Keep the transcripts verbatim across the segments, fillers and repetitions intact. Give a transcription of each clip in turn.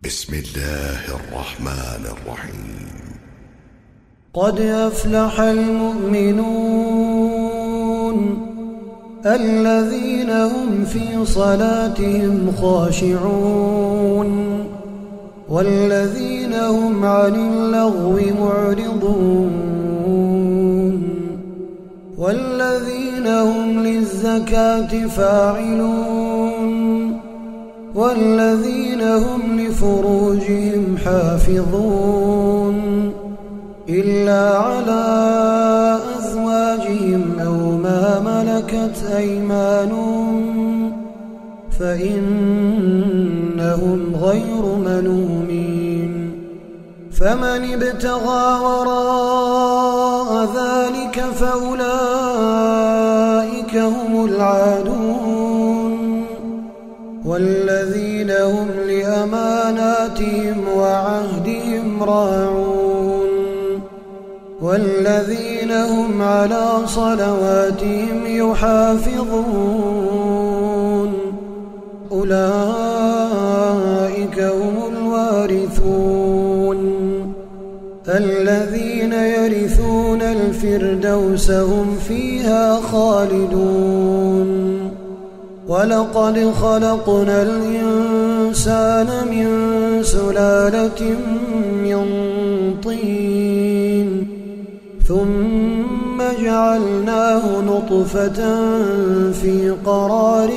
بسم الله الرحمن الرحيم. قد أفلح المؤمنون الذين هم في صلاتهم خاشعون والذين هم عن اللغو معرضون والذين هم للزكاة فاعلون والذين هم لفروجهم حافظون إلا على أزواجهم أو ما ملكت أيمانهم فإنهم غير ملومين. فمن ابتغى وراء ذلك فأولئك هم العادون والذين هم لأماناتهم وعهدهم راعون والذين هم على صلواتهم يحافظون أولئك هم الوارثون الذين يرثون الفردوس هم فيها خالدون. ولقد خلقنا الإنسان من سلالة من طين ثم جعلناه نطفة في قرار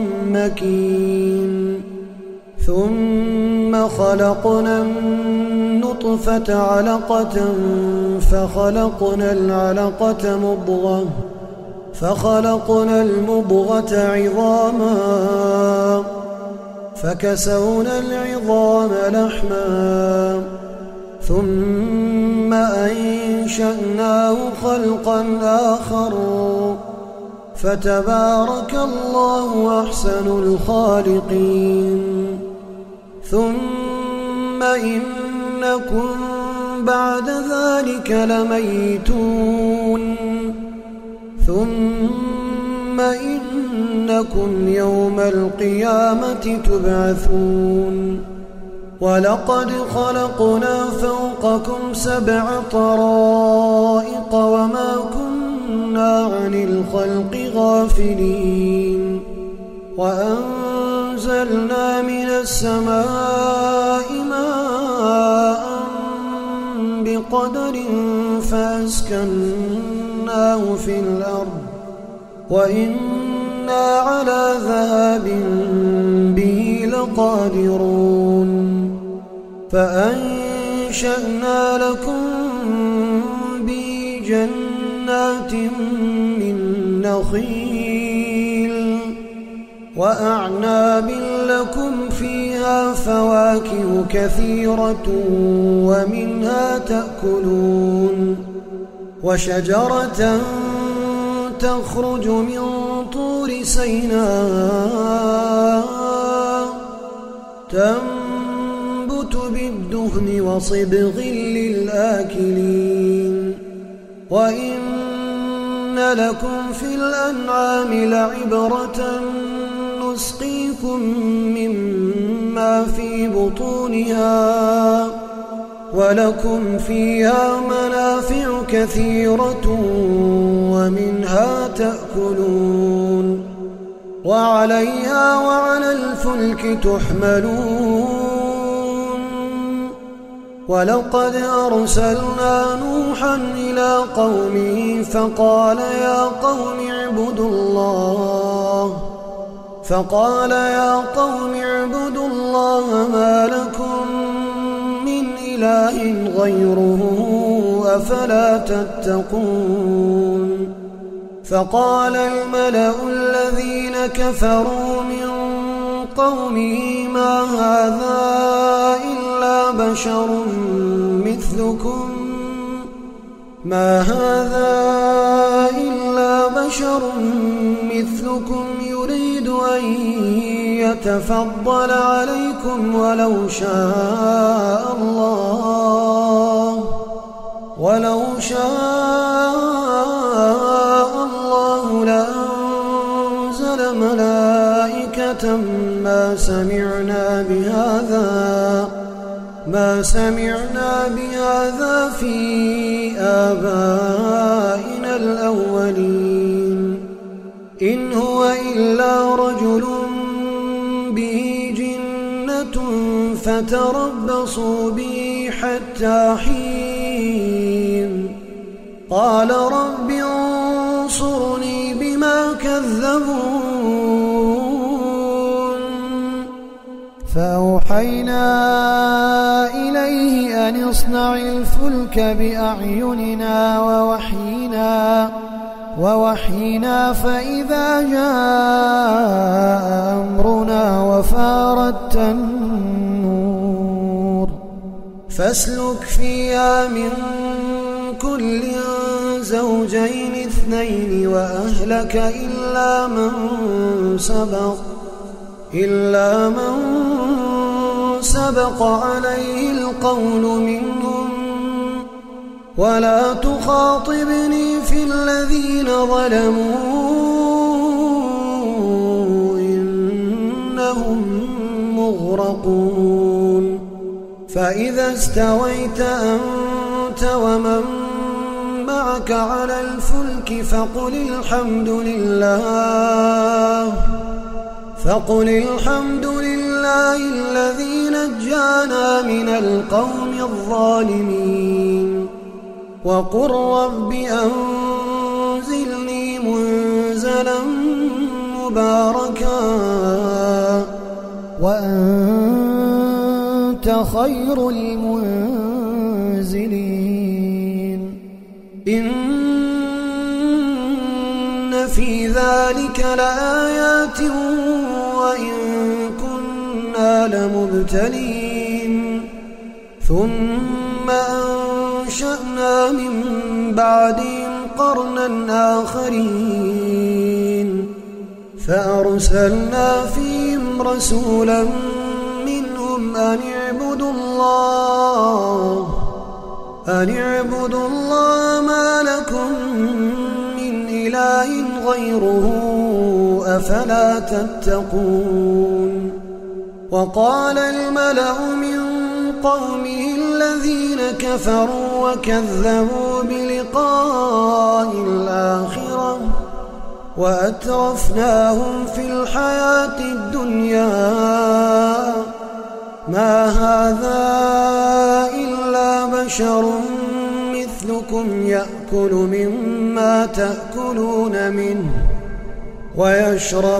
مكين ثم خلقنا النطفة علقة فخلقنا العلقة مضغة فخلقنا المضغة عظاما فكسونا العظام لحما ثم أنشأناه خلقا آخر فتبارك الله أحسن الخالقين. ثم إنكم بعد ذلك لميتون ثم إنكم يوم القيامة تبعثون. ولقد خلقنا فوقكم سبع طرائق وما كنا عن الخلق غافلين وأنزلنا من السماء ماء بقدر فأسكناه في الأرض وإنا على ذهاب به لقادرون. فأنشأنا لكم به جنات من نخيل وأعناب لكم فيها فواكه كثيرة ومنها تأكلون وشجرة تخرج من طور سيناء تنبت بالدهن وصبغ للآكلين. وإن لكم في الأنعام لعبرة نسقيكم مما في بطونها ولكم فيها منافع كثيرة ومنها تأكلون وعليها وعلى الفلك تحملون. ولقد أرسلنا نوحا إلى قومه فقال يا قوم اعبدوا الله فقال يا قوم اعبدوا الله ما لكم من إله غيره أفلا تتقون. فقال الملأ الذين كفروا من قومه ما هذا إلا بشر مثلكم ما هذا إلا بشر مثلكم يريد أن يتفضل عليكم ولو شاء الله ولو شاء الله لأنزل ملائكة ما سمعنا بهذا ما سمعنا بهذا في آبائنا الأولين إن هو إلا رجل به جنة فتربصوا به حتى حين قال رب انصرني بما كذبون فأوحينا إليه أن اصنع الفلك بأعيننا ووحينا ووحينا فإذا جاء أمرنا وفارت النور فاسلك فيها من كل زوجين اثنين وأهلك إلا من سبق إلا من سبق عليه القول منهم ولا تخاطبني في الذين ظلموا إنهم مغرقون فإذا استويت أنت ومن معك على الفلك فقل الحمد لله فقل الحمد لله الذي نجانا من القوم الظالمين وقل رب أنزلني منزلا مباركا وأنت خير المنزلين إن في ذلك لآيات وإن كنا لمبتلين ثم أنشأنا من بعدهم قرنا آخرين فأرسلنا فيهم رسولا منهم أن اعبدوا الله أن اعبدوا الله ما لكم من إله غيره أفلا تتقون وقال الملأ من قومه الذين كفروا وكذبوا بلقاء الآخرة وأترفناهم في الحياة الدنيا ما هذا إلا بشر مثلكم يأكل مما تأكلون منه ويشرب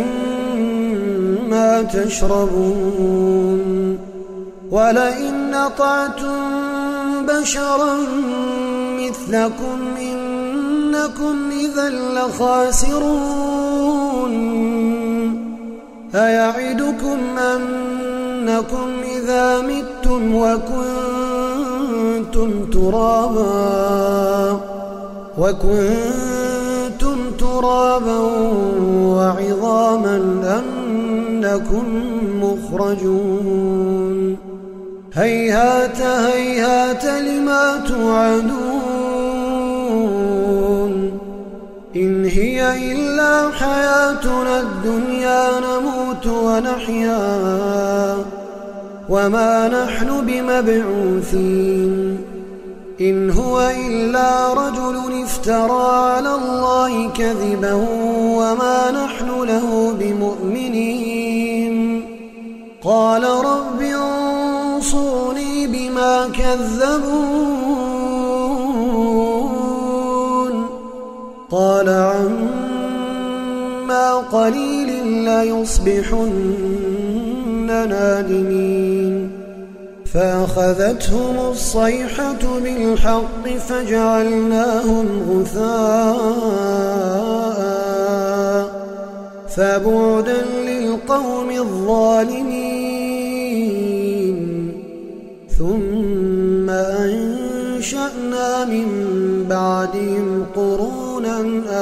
مما تشربون ولئن أطعتم بشرا مثلكم إنكم إذا لخاسرون أيعدكم أنكم إذا متم وكنتم ترابا وكنتم ترابا وعظاما أنكم مخرجون هيهات هيهات لما توعدون إن هي إلا حياتنا الدنيا نموت ونحيا وما نحن بمبعوثين إن هو إلا رجل افترى على الله كذبا وما نحن له بمؤمنين قال رب انصرني بما كذبون قال عما قليل ليصبحن نادمين فأخذتهم الصيحة بالحق فجعلناهم غثاء فبعدا للقوم الظالمين ثم أنشأنا من بعدهم قرونا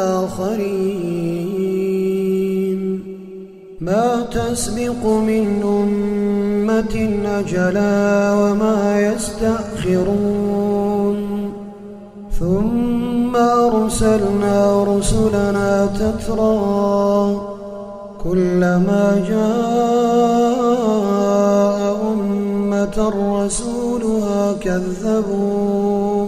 آخرين ما تسبق من أمة أجلا وما يستأخرون ثم أرسلنا رسلنا تترى كلما جاء أمة أتى رسولها كذبوه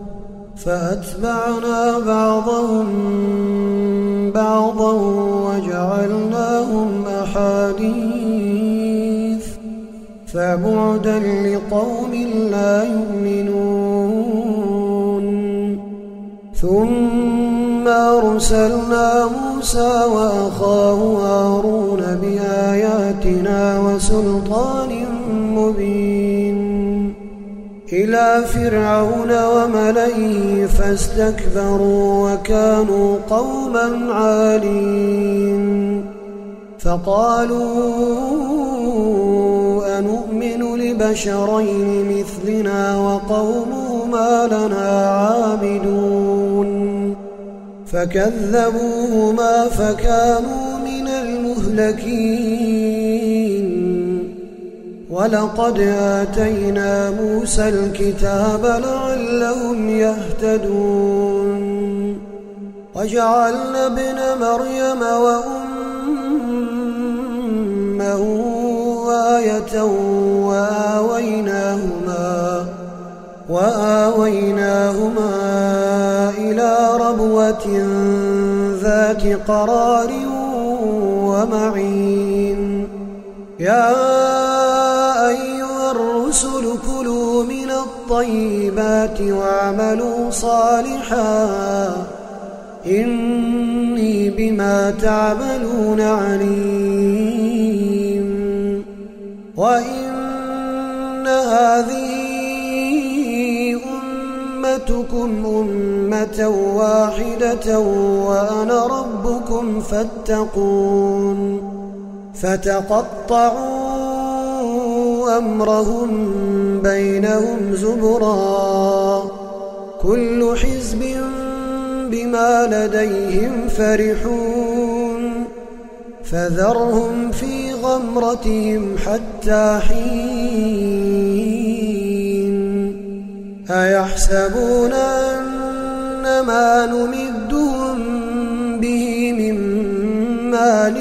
فأتبعنا بعضهم بعضا وجعلناهم أحاديث فبعدا لقوم لا يؤمنون ثم أرسلنا موسى وأخاه هارون بآياتنا وسلطان مبين إلى فرعون وملئه فاستكبروا وكانوا قوما عالين فقالوا أنؤمن لبشرين مثلنا وقومهما لنا عابدون فكذبوهما فكانوا من المهلكين ولقد آتينا موسى الكتاب لعلهم يهتدون وجعلنا ابن مريم وأمه آية وآويناهما وآويناهما إلى ربوة ذات قرار ومعين يا أيها الرسل كلوا من الطيبات واعملوا صالحا إني بما تعملون عليم وإن هذه أمتكم أمة واحدة وأنا ربكم فاتقون فتقطعوا أمرهم بينهم زبرا كل حزب بما لديهم فرحون فذرهم في غمرتهم حتى حين أيحسبون أن ما نمدهم به من مال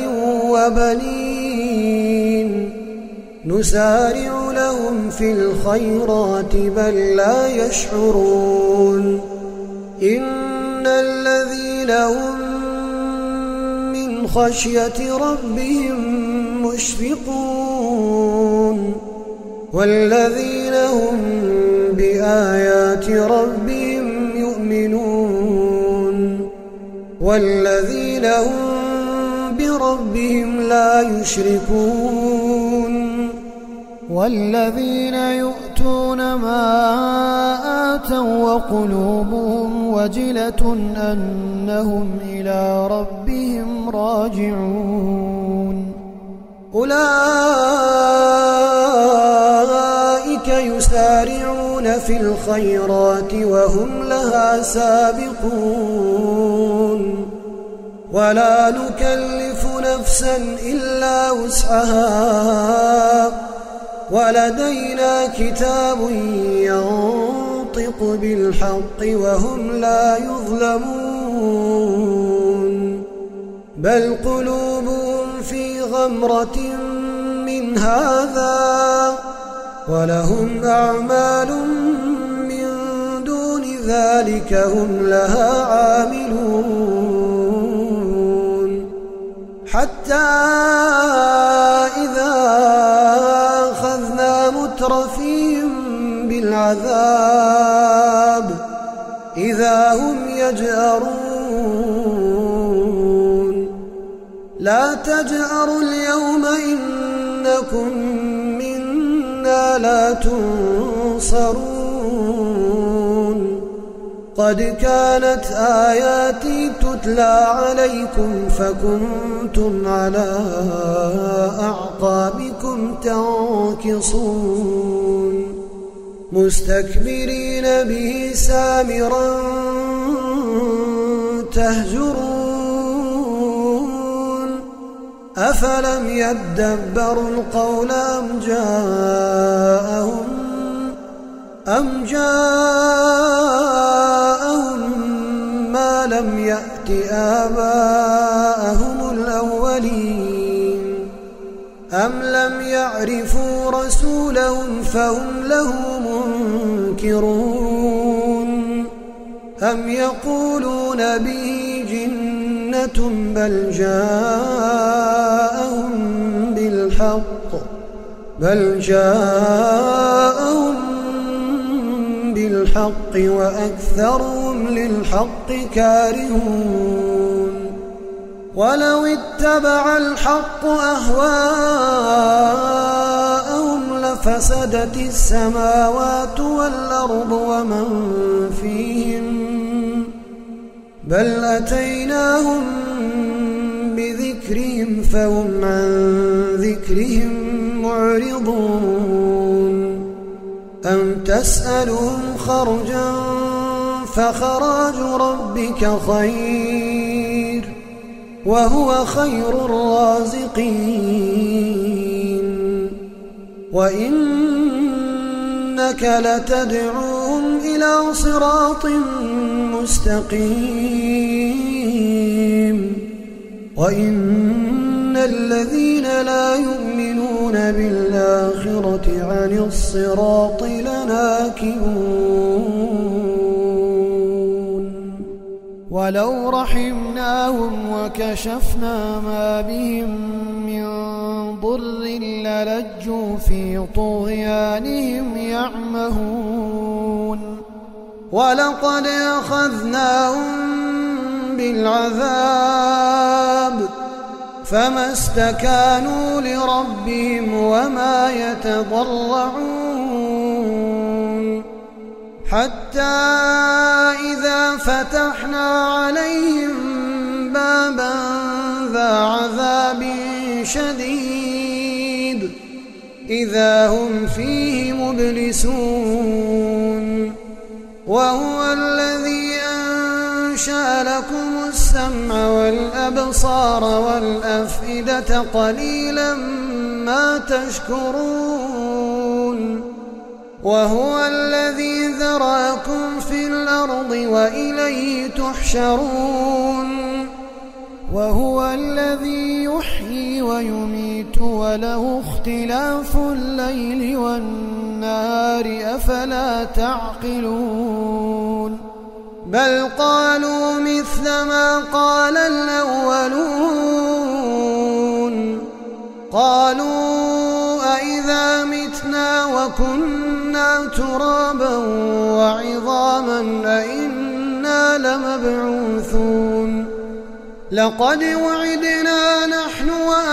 وبنين نسارع لهم في الخيرات بل لا يشعرون إن الذين هم من خشية ربهم مشفقون والذين هم بآيات ربهم يؤمنون والذين هم بربهم لا يشركون والذين يؤتون ما آتوا وقلوبهم وجلة أنهم إلى ربهم راجعون أولئك يسارعون في الخيرات وهم لها سابقون ولا نكلف نفسا إلا وسعها ولدينا كتاب ينطق بالحق وهم لا يظلمون بل قلوبهم في غمرة من هذا ولهم أعمال من دون ذلك هم لها عاملون حتى إذا أخذنا مترفيهم بالعذاب إذا هم يجأرون لا تجأروا اليوم إنكم منا لا تنصرون قد كانت آياتي تتلى عليكم فكنتم على أعقابكم تنكصون مستكبرين به سامرا تهجرون أفلم يدبروا القول أم جاءهم أم جاءهم ما لم يأت آباءهم الأولين أم لم يعرفوا رسول رسولهم فهم له منكرون أم يقولون به جنة بل جاءهم بالحق بل جاءهم بالحق وأكثرهم للحق كارهون ولو اتبع الحق أهواءهم لفسدت السماوات والأرض ومن فيهن بل أتيناهم بذكرهم فهم عن ذكرهم معرضون أم تسألهم خرجا فخراج ربك خير وهو خير الرازقين وإنك لتدعوهم إلى صراط مستقيم وإن الذين لا يؤمنون بالآخرة عن الصراط لناكبون ولو رحمناهم وكشفنا ما بهم من ضر للجوا في طغيانهم يعمهون ولقد أخذناهم بالعذاب فما استكانوا لربهم وما يتضرعون حتى إذا فتحنا عليهم بابا ذا عذاب شديد إذا هم فيه مبلسون وهو الذي أنشأ لكم السمع والأبصار والأفئدة قليلا ما تشكرون وهو الذي ذرأكم في الأرض وإليه تحشرون وهو الذي يحيي ويميت وله اختلاف الليل والنهار أفلا تعقلون بل قالوا مثل ما قال الأولون قالوا أئذا متنا وكنا ترابا وعظاما أئنا لمبعوثون لقد وعدنا نحن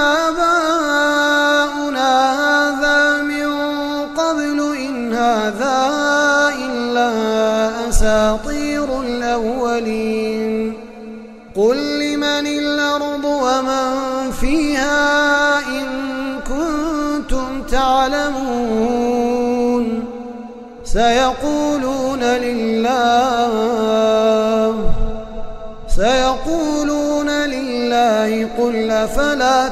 وآباؤنا هذا من قبل إن هذا إلا أساطير الأولين قل لمن الأرض ومن فيها إن كنتم تعلمون سيقولون لله سيقولون لله قل أفلا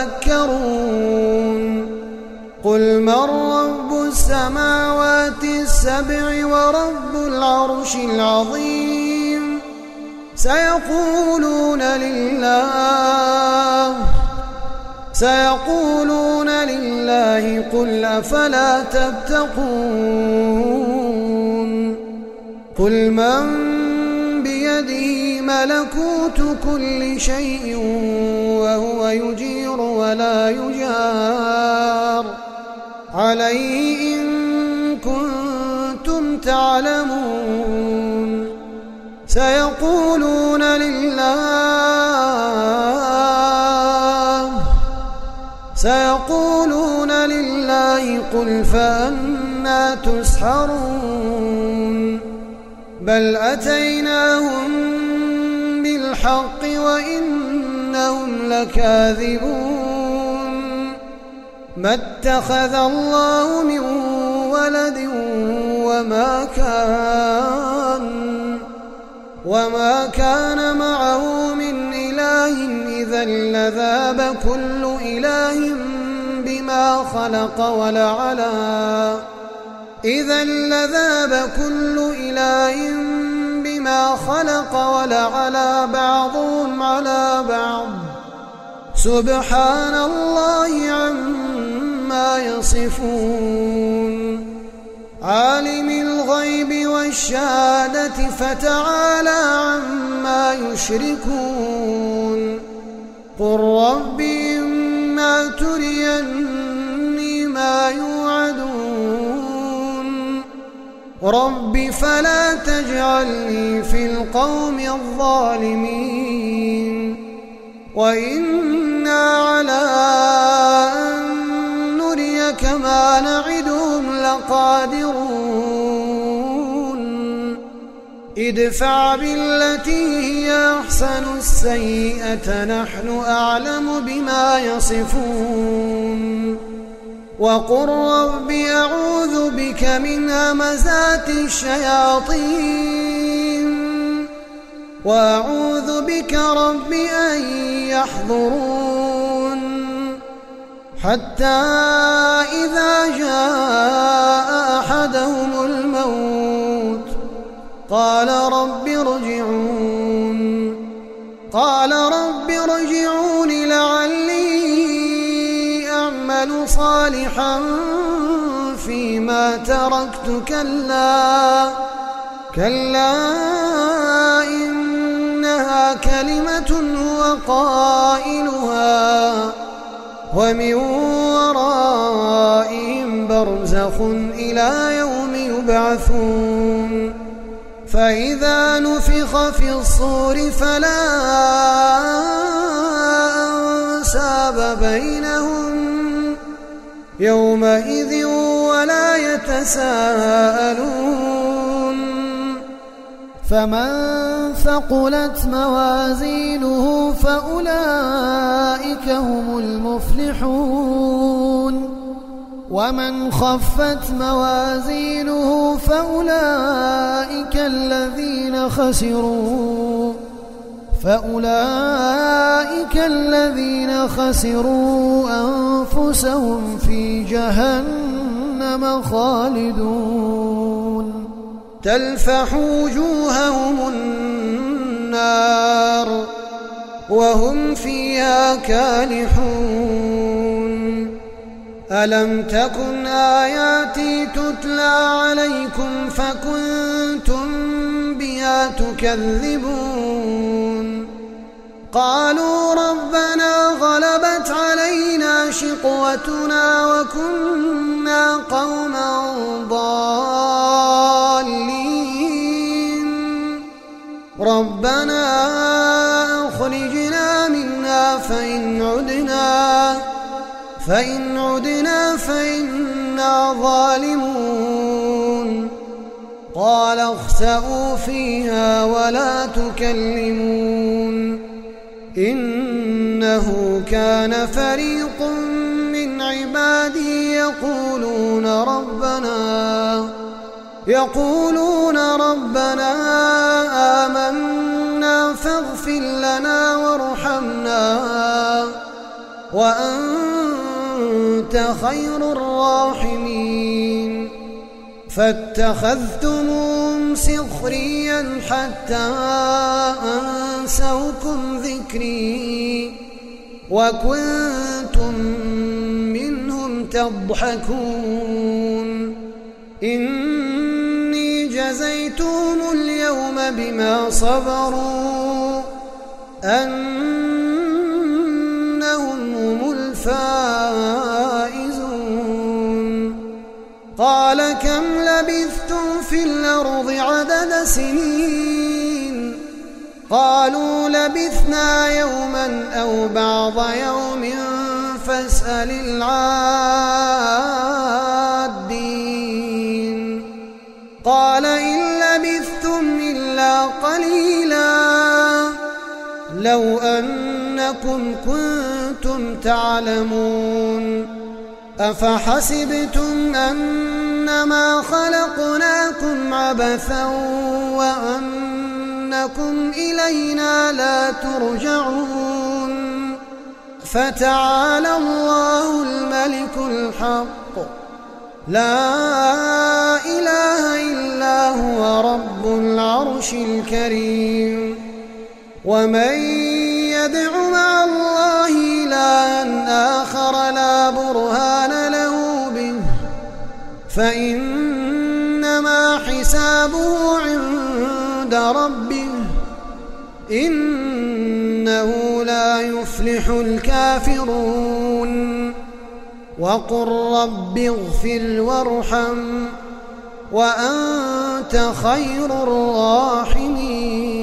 تذكرون قل من رب السماوات السبع ورب العرش العظيم سيقولون لله سيقولون لله قل أفلا تتقون قل من بيده ملكوت كل شيء وهو يجير ولا يجار عليه إن كنتم تعلمون سيقولون لله سيقولون لله قل فأنى تسحرون بل أتيناهم بالحق وإنهم لكاذبون ما اتخذ الله من ولد وما كان وما كان معه من إله إذا لذاب كل إله بما خلق ولعلى إذا لذاب كل إله بما خلق ولعلى بعضهم على بعض سبحان الله عما عما يصفون عالم الغيب والشهادة فتعالى عما يشركون قل رب إما تريني ما يوعدون رب فلا تجعلني في القوم الظالمين وإنا على أن نريك ما نعدهم لقادرون ادفع بالتي هي أحسن السيئة نحن أعلم بما يصفون وقل رب أعوذ بك من همزات الشياطين وأعوذ بك رب أن يحضرون حتى إذا جاء أحدهم الموت قال رب ارجعون قال رب ارجعون لعلي أعمل صالحا فيما تركت كلا كلا إنها كلمة هو قائلها ومن ورائهم برزخ إلى يوم يبعثون فإذا نفخ في الصور فلا أنساب بينهم يومئذ ولا يتساءلون فمن ثقلت موازينه فأولئك هم المفلحون ومن خفت موازينه فأولئك الذين خسروا فأولئك الذين خسروا أنفسهم في جهنم خالدون تلفح وجوههم النار وهم فيها كالحون ألم تكن آياتي تتلى عليكم فكنتم بها تكذبون قالوا ربنا غلبت علينا شقوتنا وكنا قوما ضالين ربنا أخرجنا منها فإن عدنا فإن عدنا فإنا ظالمون قال اخسئوا فيها ولا تكلمون إنه كان فريق من عبادي يقولون ربنا يقولون ربنا آمنا فاغفر لنا وارحمنا وأنت خير الراحمين فاتخذتموهم سخريا حتى أنسوكم ذكري وكنتم منهم تضحكون إني جزيتهم اليوم بما صبروا أنهم هم الفائزون قال كم لبثتم في الأرض عدد سنين قالوا لبثنا يوما أو بعض يوم فاسأل العادين قال إن لبثتم إلا قليلا لو أنكم كنتم تعلمون أفحسبتم أنما خلقناكم عبثا وأنكم إلينا لا ترجعون فتعالى الله الملك الحق لا إله إلا هو رب العرش الكريم ومن يدع مع الله إلها آخر لا برهان له فإنما حسابه عند ربه إنه لا يفلح الكافرون وقل رب اغفر وارحم وأنت خير الراحمين